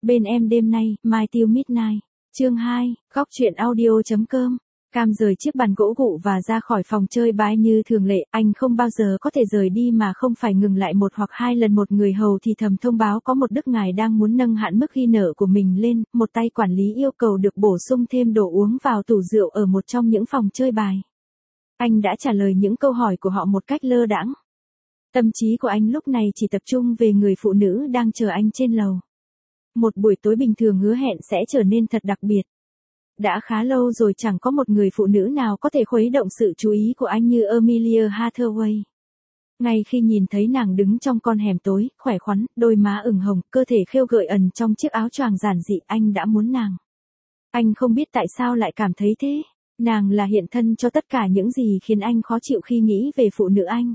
Bên em đêm nay, Mai Tiêu Midnight. Chương 2, góc truyện audio.com. Cam rời chiếc bàn gỗ gụ và ra khỏi phòng chơi bãi như thường lệ, anh không bao giờ có thể rời đi mà không phải ngừng lại một hoặc hai lần. Một người hầu thì thầm thông báo có một đức ngài đang muốn nâng hạn mức ghi nợ của mình lên, một tay quản lý yêu cầu được bổ sung thêm đồ uống vào tủ rượu ở một trong những phòng chơi bài. Anh đã trả lời những câu hỏi của họ một cách lơ đãng. Tâm trí của anh lúc này chỉ tập trung về người phụ nữ đang chờ anh trên lầu. Một buổi tối bình thường hứa hẹn sẽ trở nên thật đặc biệt. Đã khá lâu rồi chẳng có một người phụ nữ nào có thể khuấy động sự chú ý của anh như Emilia Hathaway. Ngay khi nhìn thấy nàng đứng trong con hẻm tối, khỏe khoắn, đôi má ửng hồng, cơ thể khêu gợi ẩn trong chiếc áo choàng giản dị, anh đã muốn nàng. Anh không biết tại sao lại cảm thấy thế. Nàng là hiện thân cho tất cả những gì khiến anh khó chịu khi nghĩ về phụ nữ anh.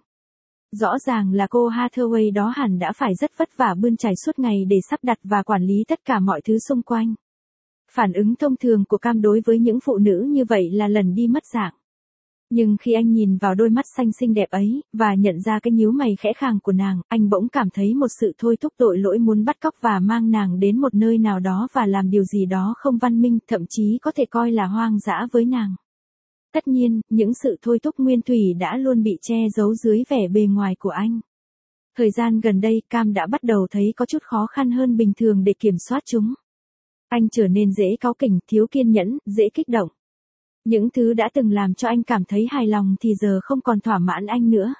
Rõ ràng là cô Hathaway đó hẳn đã phải rất vất vả bươn chải suốt ngày để sắp đặt và quản lý tất cả mọi thứ xung quanh. Phản ứng thông thường của Cam đối với những phụ nữ như vậy là lần đi mất dạng. Nhưng khi anh nhìn vào đôi mắt xanh xinh đẹp ấy, và nhận ra cái nhíu mày khẽ khàng của nàng, anh bỗng cảm thấy một sự thôi thúc tội lỗi muốn bắt cóc và mang nàng đến một nơi nào đó và làm điều gì đó không văn minh, thậm chí có thể coi là hoang dã với nàng. Tất nhiên, những sự thôi thúc nguyên thủy đã luôn bị che giấu dưới vẻ bề ngoài của anh. Thời gian gần đây, Cam đã bắt đầu thấy có chút khó khăn hơn bình thường để kiểm soát chúng. Anh trở nên dễ cáu kỉnh, thiếu kiên nhẫn, dễ kích động. Những thứ đã từng làm cho anh cảm thấy hài lòng thì giờ không còn thỏa mãn anh nữa.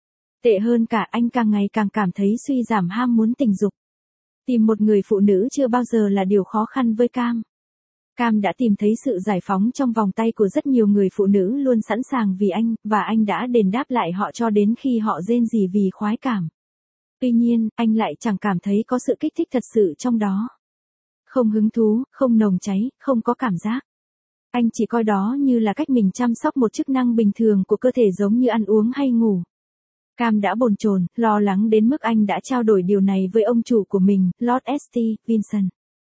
Tệ hơn cả, anh càng ngày càng cảm thấy suy giảm ham muốn tình dục. Tìm một người phụ nữ chưa bao giờ là điều khó khăn với Cam. Cam đã tìm thấy sự giải phóng trong vòng tay của rất nhiều người phụ nữ luôn sẵn sàng vì anh, và anh đã đền đáp lại họ cho đến khi họ rên rỉ vì khoái cảm. Tuy nhiên, anh lại chẳng cảm thấy có sự kích thích thật sự trong đó. Không hứng thú, không nồng cháy, không có cảm giác. Anh chỉ coi đó như là cách mình chăm sóc một chức năng bình thường của cơ thể giống như ăn uống hay ngủ. Cam đã bồn chồn, lo lắng đến mức anh đã trao đổi điều này với ông chủ của mình, Lord St. Vincent.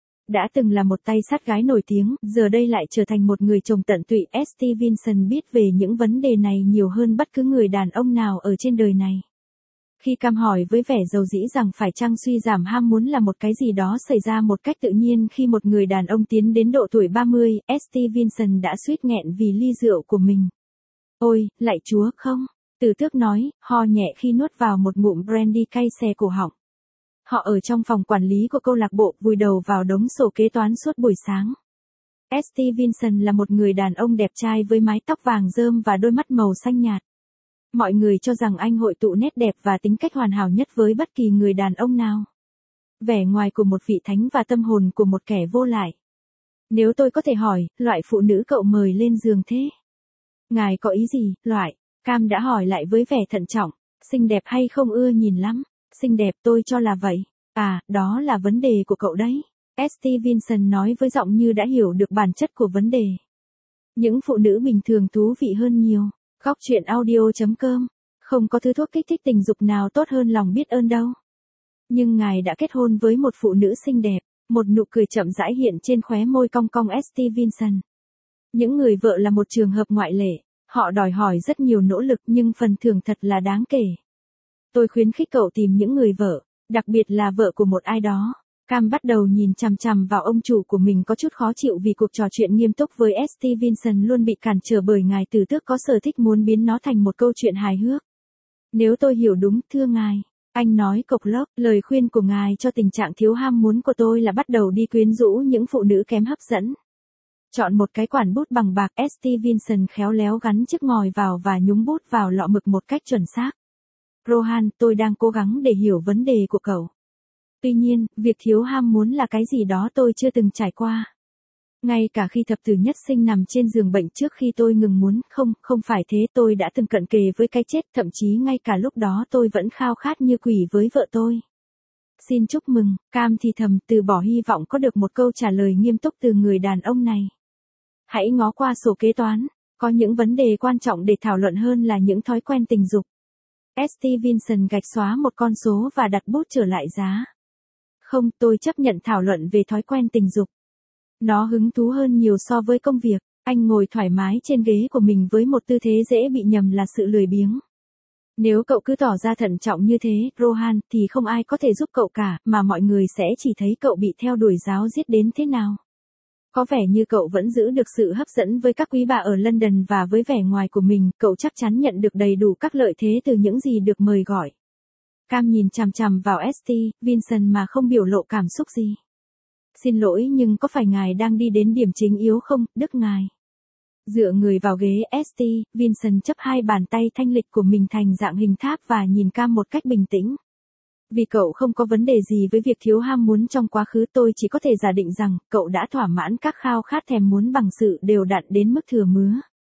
Đã từng là một tay sát gái nổi tiếng, giờ đây lại trở thành một người chồng tận tụy. St. Vincent biết về những vấn đề này nhiều hơn bất cứ người đàn ông nào ở trên đời này. Khi Cam hỏi với vẻ dầu dĩ rằng phải chăng suy giảm ham muốn là một cái gì đó xảy ra một cách tự nhiên khi một người đàn ông tiến đến độ tuổi 30, St. Vincent đã suýt nghẹn vì ly rượu của mình. Ôi, lạy Chúa không, Từ Tước nói, ho nhẹ khi nuốt vào một ngụm brandy cay xè cổ họng. Họ ở trong phòng quản lý của câu lạc bộ vùi đầu vào đống sổ kế toán suốt buổi sáng. St. Vincent là một người đàn ông đẹp trai với mái tóc vàng rơm và đôi mắt màu xanh nhạt. Mọi người cho rằng anh hội tụ nét đẹp và tính cách hoàn hảo nhất với bất kỳ người đàn ông nào. Vẻ ngoài của một vị thánh và tâm hồn của một kẻ vô lại. Nếu tôi có thể hỏi, loại phụ nữ cậu mời lên giường thế? Ngài có ý gì, loại? Cam đã hỏi lại với vẻ thận trọng. Xinh đẹp hay không ưa nhìn lắm? Xinh đẹp, tôi cho là vậy. À, đó là vấn đề của cậu đấy. St. Vincent nói với giọng như đã hiểu được bản chất của vấn đề. Những phụ nữ bình thường thú vị hơn nhiều. Góc truyện audio.com. Không có thứ thuốc kích thích tình dục nào tốt hơn lòng biết ơn đâu. Nhưng ngài đã kết hôn với một phụ nữ xinh đẹp. Một nụ cười chậm rãi hiện trên khóe môi cong cong St. Vincent. Những người vợ là một trường hợp ngoại lệ. Họ đòi hỏi rất nhiều nỗ lực nhưng phần thưởng thật là đáng kể. Tôi khuyến khích cậu tìm những người vợ, đặc biệt là vợ của một ai đó. Cam bắt đầu nhìn chằm chằm vào ông chủ của mình có chút khó chịu vì cuộc trò chuyện nghiêm túc với St. Vincent luôn bị cản trở bởi ngài Từ Tước có sở thích muốn biến nó thành một câu chuyện hài hước. Nếu tôi hiểu đúng, thưa ngài, anh nói cộc lốc, lời khuyên của ngài cho tình trạng thiếu ham muốn của tôi là bắt đầu đi quyến rũ những phụ nữ kém hấp dẫn. Chọn một cái quản bút bằng bạc. St. Vincent khéo léo gắn chiếc ngòi vào và nhúng bút vào lọ mực một cách chuẩn xác. Rohan, tôi đang cố gắng để hiểu vấn đề của cậu. Tuy nhiên, việc thiếu ham muốn là cái gì đó tôi chưa từng trải qua. Ngay cả khi thập tử nhất sinh nằm trên giường bệnh trước khi tôi ngừng muốn, không phải thế, tôi đã từng cận kề với cái chết, thậm chí ngay cả lúc đó tôi vẫn khao khát như quỷ với vợ tôi. Xin chúc mừng, Cam thì thầm, từ bỏ hy vọng có được một câu trả lời nghiêm túc từ người đàn ông này. Hãy ngó qua sổ kế toán, có những vấn đề quan trọng để thảo luận hơn là những thói quen tình dục. St. Vincent gạch xóa một con số và đặt bút trở lại giá. Không, tôi chấp nhận thảo luận về thói quen tình dục. Nó hứng thú hơn nhiều so với công việc. Anh ngồi thoải mái trên ghế của mình với một tư thế dễ bị nhầm là sự lười biếng. Nếu cậu cứ tỏ ra thận trọng như thế, Rohan, thì không ai có thể giúp cậu cả, mà mọi người sẽ chỉ thấy cậu bị theo đuổi ráo riết đến thế nào. Có vẻ như cậu vẫn giữ được sự hấp dẫn với các quý bà ở London và với vẻ ngoài của mình, cậu chắc chắn nhận được đầy đủ các lợi thế từ những gì được mời gọi. Cam nhìn chằm chằm vào St. Vincent mà không biểu lộ cảm xúc gì. Xin lỗi nhưng có phải ngài đang đi đến điểm chính yếu không, Đức ngài? Dựa người vào ghế St. Vincent chấp hai bàn tay thanh lịch của mình thành dạng hình tháp và nhìn Cam một cách bình tĩnh. Vì cậu không có vấn đề gì với việc thiếu ham muốn trong quá khứ, tôi chỉ có thể giả định rằng cậu đã thỏa mãn các khao khát thèm muốn bằng sự đều đặn đến mức thừa mứa.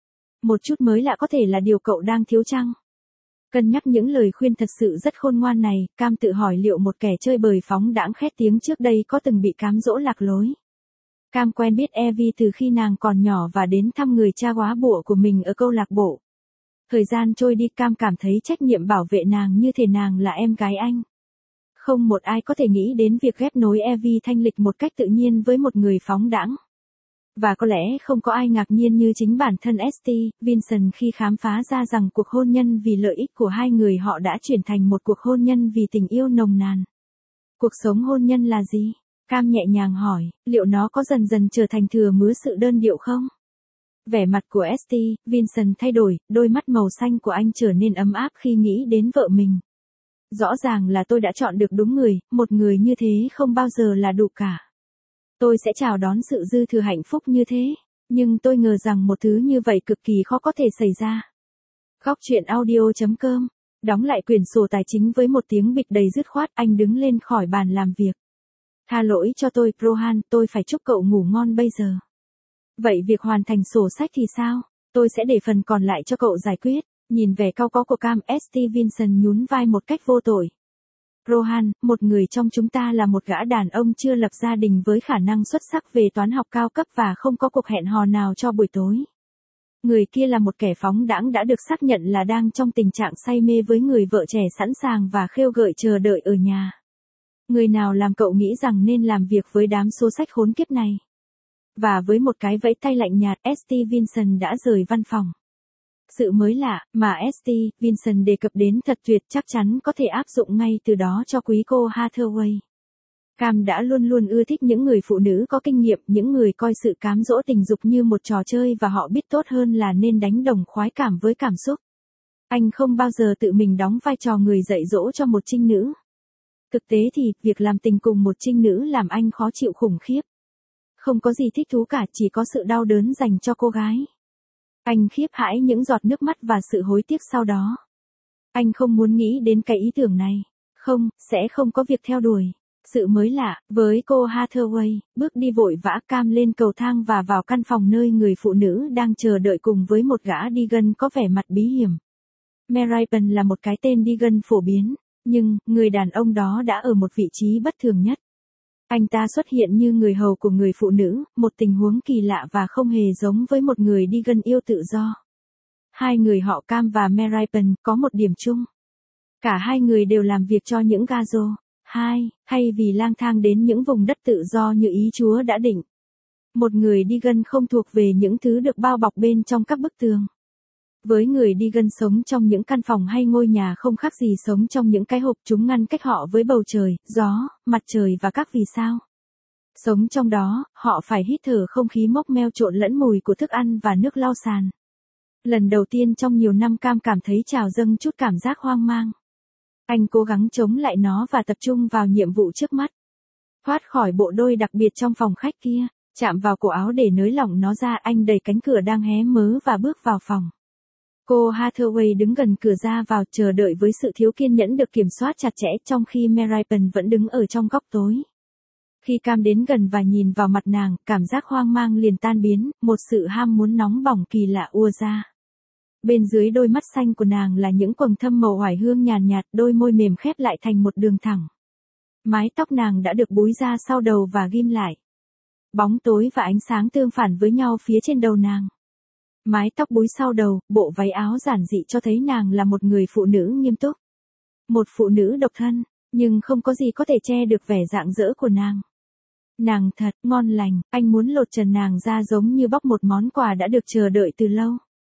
Một chút mới lạ có thể là điều cậu đang thiếu chăng? Cân nhắc những lời khuyên thật sự rất khôn ngoan này, Cam tự hỏi liệu một kẻ chơi bời phóng đãng khét tiếng trước đây có từng bị cám dỗ lạc lối. Cam quen biết Evie từ khi nàng còn nhỏ và đến thăm người cha góa bụa của mình ở câu lạc bộ. Thời gian trôi đi, Cam cảm thấy trách nhiệm bảo vệ nàng như thể nàng là em gái anh. Không một ai có thể nghĩ đến việc ghép nối Evie thanh lịch một cách tự nhiên với một người phóng đãng. Và có lẽ không có ai ngạc nhiên như chính bản thân St. Vincent khi khám phá ra rằng cuộc hôn nhân vì lợi ích của hai người họ đã chuyển thành một cuộc hôn nhân vì tình yêu nồng nàn. Cuộc sống hôn nhân là gì? Cam nhẹ nhàng hỏi, liệu nó có dần dần trở thành thừa mứa sự đơn điệu không? Vẻ mặt của St. Vincent thay đổi, đôi mắt màu xanh của anh trở nên ấm áp khi nghĩ đến vợ mình. Rõ ràng là tôi đã chọn được đúng người, một người như thế không bao giờ là đủ cả. Tôi sẽ chào đón sự dư thừa hạnh phúc như thế, nhưng tôi ngờ rằng một thứ như vậy cực kỳ khó có thể xảy ra. Góc truyện audio.com. Đóng lại quyển sổ tài chính với một tiếng bịch đầy dứt khoát, anh đứng lên khỏi bàn làm việc. Tha lỗi cho tôi, Rohan, tôi phải chúc cậu ngủ ngon bây giờ. Vậy việc hoàn thành sổ sách thì sao? Tôi sẽ để phần còn lại cho cậu giải quyết. Nhìn vẻ cau có của Cam, St. Vincent nhún vai một cách vô tội. Rohan, một người trong chúng ta là một gã đàn ông chưa lập gia đình với khả năng xuất sắc về toán học cao cấp và không có cuộc hẹn hò nào cho buổi tối. Người kia là một kẻ phóng đãng đã được xác nhận là đang trong tình trạng say mê với người vợ trẻ sẵn sàng và khêu gợi chờ đợi ở nhà. Người nào làm cậu nghĩ rằng nên làm việc với đám số sách khốn kiếp này? Và với một cái vẫy tay lạnh nhạt, St. Vincent đã rời văn phòng. Sự mới lạ mà St. Vincent đề cập đến thật tuyệt, chắc chắn có thể áp dụng ngay từ đó cho quý cô Hathaway. Cam đã luôn luôn ưa thích những người phụ nữ có kinh nghiệm, những người coi sự cám dỗ tình dục như một trò chơi và họ biết tốt hơn là nên đánh đồng khoái cảm với cảm xúc. Anh không bao giờ tự mình đóng vai trò người dạy dỗ cho một trinh nữ. Thực tế thì, việc làm tình cùng một trinh nữ làm anh khó chịu khủng khiếp. Không có gì thích thú cả, chỉ có sự đau đớn dành cho cô gái. Anh khiếp hãi những giọt nước mắt và sự hối tiếc sau đó. Anh không muốn nghĩ đến cái ý tưởng này. Không, sẽ không có việc theo đuổi. Sự mới lạ, với cô Hathaway, bước đi vội vã Cam lên cầu thang và vào căn phòng nơi người phụ nữ đang chờ đợi cùng với một gã Deegan có vẻ mặt bí hiểm. Meripen là một cái tên Deegan phổ biến, nhưng, người đàn ông đó đã ở một vị trí bất thường nhất. Anh ta xuất hiện như người hầu của người phụ nữ, một tình huống kỳ lạ và không hề giống với một người Deegan yêu tự do. Hai người họ Cam và Meripen có một điểm chung. Cả hai người đều làm việc cho những Gazo. Thay vì lang thang đến những vùng đất tự do như ý Chúa đã định. Một người Deegan không thuộc về những thứ được bao bọc bên trong các bức tường. Với người Deegan sống trong những căn phòng hay ngôi nhà không khác gì sống trong những cái hộp, chúng ngăn cách họ với bầu trời, gió, mặt trời và các vì sao. Sống trong đó, họ phải hít thở không khí mốc meo trộn lẫn mùi của thức ăn và nước lau sàn. Lần đầu tiên trong nhiều năm Cam cảm thấy trào dâng chút cảm giác hoang mang. Anh cố gắng chống lại nó và tập trung vào nhiệm vụ trước mắt. Thoát khỏi bộ đôi đặc biệt trong phòng khách kia, chạm vào cổ áo để nới lỏng nó ra, anh đẩy cánh cửa đang hé mớ và bước vào phòng. Cô Hathaway đứng gần cửa ra vào chờ đợi với sự thiếu kiên nhẫn được kiểm soát chặt chẽ trong khi Meripen vẫn đứng ở trong góc tối. Khi Cam đến gần và nhìn vào mặt nàng, cảm giác hoang mang liền tan biến, một sự ham muốn nóng bỏng kỳ lạ ùa ra. Bên dưới đôi mắt xanh của nàng là những quầng thâm màu oải hương nhàn nhạt, đôi môi mềm khép lại thành một đường thẳng. Mái tóc nàng đã được búi ra sau đầu và ghim lại. Bóng tối và ánh sáng tương phản với nhau phía trên đầu nàng. Mái tóc búi sau đầu, bộ váy áo giản dị cho thấy nàng là một người phụ nữ nghiêm túc. Một phụ nữ độc thân, nhưng không có gì có thể che được vẻ rạng rỡ của nàng. Nàng thật ngon lành, anh muốn lột trần nàng ra giống như bóc một món quà đã được chờ đợi từ lâu.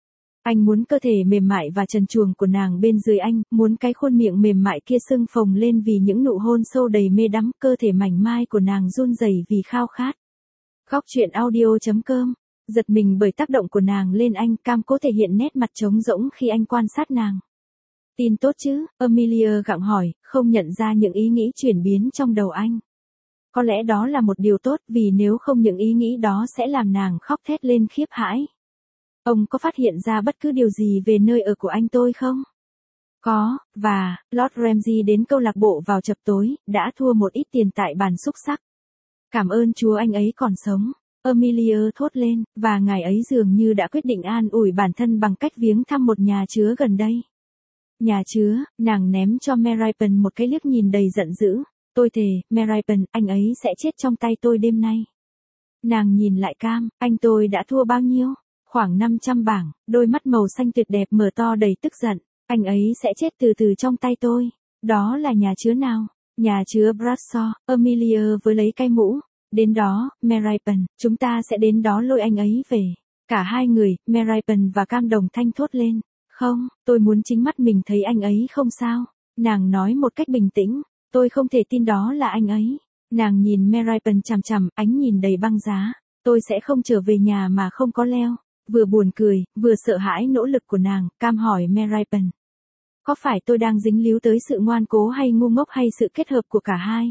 Anh muốn cơ thể mềm mại và trần truồng của nàng bên dưới anh, muốn cái khuôn miệng mềm mại kia sưng phồng lên vì những nụ hôn sâu đầy mê đắm, cơ thể mảnh mai của nàng run rẩy vì khao khát. Góc truyện audio.com. Giật mình bởi tác động của nàng lên anh, Cam cố thể hiện nét mặt trống rỗng khi anh quan sát nàng. Tin tốt chứ? Amelia gặng hỏi, không nhận ra những ý nghĩ chuyển biến trong đầu anh. Có lẽ đó là một điều tốt, vì nếu không những ý nghĩ đó sẽ làm nàng khóc thét lên khiếp hãi. Ông có phát hiện ra bất cứ điều gì về nơi ở của anh tôi không? Có, và, Lord Ramsay đến câu lạc bộ vào chập tối, đã thua một ít tiền tại bàn xúc sắc. Cảm ơn Chúa anh ấy còn sống. Amelia thốt lên, và ngài ấy dường như đã quyết định an ủi bản thân bằng cách viếng thăm một nhà chứa gần đây. Nhà chứa, nàng ném cho Meripen một cái liếc nhìn đầy giận dữ. Tôi thề, Meripen, anh ấy sẽ chết trong tay tôi đêm nay. Nàng nhìn lại Cam, anh tôi đã thua bao nhiêu? Khoảng 500 bảng, đôi mắt màu xanh tuyệt đẹp mở to đầy tức giận. Anh ấy sẽ chết từ từ trong tay tôi. Đó là nhà chứa nào? Nhà chứa Bradshaw. Amelia với lấy cái mũ. Đến đó, Meripen, chúng ta sẽ đến đó lôi anh ấy về. Cả hai người, Meripen và Cam đồng thanh thốt lên. Không, tôi muốn chính mắt mình thấy anh ấy không sao. Nàng nói một cách bình tĩnh. Tôi không thể tin đó là anh ấy. Nàng nhìn Meripen chằm chằm, ánh nhìn đầy băng giá. Tôi sẽ không trở về nhà mà không có Leo. Vừa buồn cười, vừa sợ hãi nỗ lực của nàng, Cam hỏi Meripen. Có phải tôi đang dính líu tới sự ngoan cố hay ngu ngốc hay sự kết hợp của cả hai?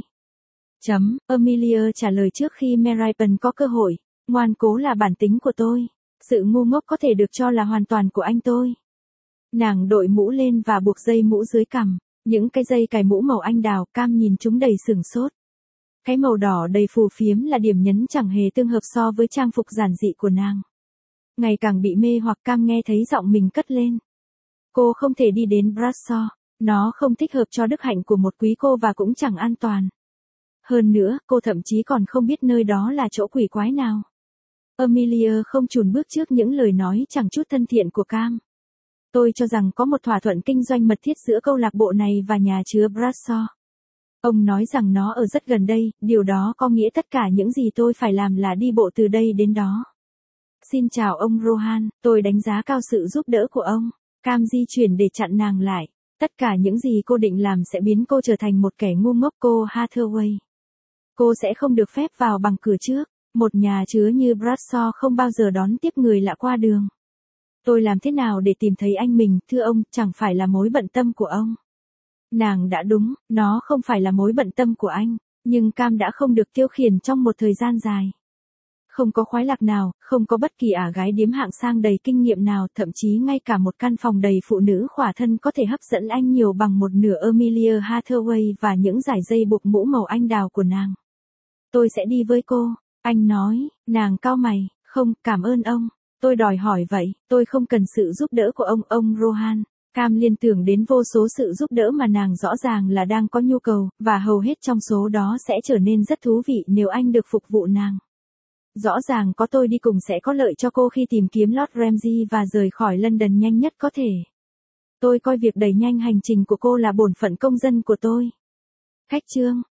Amelia trả lời trước khi Meripen có cơ hội. Ngoan cố là bản tính của tôi. Sự ngu ngốc có thể được cho là hoàn toàn của anh tôi. Nàng đội mũ lên và buộc dây mũ dưới cằm. Những cái dây cài mũ màu anh đào, Cam nhìn chúng đầy sửng sốt. Cái màu đỏ đầy phù phiếm là điểm nhấn chẳng hề tương hợp so với trang phục giản dị của nàng. Ngày càng bị mê hoặc, Cam nghe thấy giọng mình cất lên. Cô không thể đi đến Bradshaw. Nó không thích hợp cho đức hạnh của một quý cô và cũng chẳng an toàn. Hơn nữa, cô thậm chí còn không biết nơi đó là chỗ quỷ quái nào. Amelia không chùn bước trước những lời nói chẳng chút thân thiện của Cam. Tôi cho rằng có một thỏa thuận kinh doanh mật thiết giữa câu lạc bộ này và nhà chứa Bradshaw. Ông nói rằng nó ở rất gần đây, điều đó có nghĩa tất cả những gì tôi phải làm là đi bộ từ đây đến đó. Xin chào ông Rohan, tôi đánh giá cao sự giúp đỡ của ông. Cam di chuyển để chặn nàng lại. Tất cả những gì cô định làm sẽ biến cô trở thành một kẻ ngu ngốc, cô Hathaway. Cô sẽ không được phép vào bằng cửa trước. Một nhà chứa như Bradshaw không bao giờ đón tiếp người lạ qua đường. Tôi làm thế nào để tìm thấy anh mình, thưa ông, chẳng phải là mối bận tâm của ông. Nàng đã đúng, nó không phải là mối bận tâm của anh, nhưng Cam đã không được tiêu khiển trong một thời gian dài. Không có khoái lạc nào, không có bất kỳ ả gái điếm hạng sang đầy kinh nghiệm nào, thậm chí ngay cả một căn phòng đầy phụ nữ khỏa thân có thể hấp dẫn anh nhiều bằng một nửa Amelia Hathaway và những dải dây buộc mũ màu anh đào của nàng. Tôi sẽ đi với cô, anh nói. Nàng cau mày. Không, cảm ơn ông. Tôi đòi hỏi vậy, tôi không cần sự giúp đỡ của ông Rohan. Cam liên tưởng đến vô số sự giúp đỡ mà nàng rõ ràng là đang có nhu cầu, và hầu hết trong số đó sẽ trở nên rất thú vị nếu anh được phục vụ nàng. Rõ ràng có tôi đi cùng sẽ có lợi cho cô khi tìm kiếm Lord Ramsay và rời khỏi London nhanh nhất có thể. Tôi coi việc đẩy nhanh hành trình của cô là bổn phận công dân của tôi. Cách chương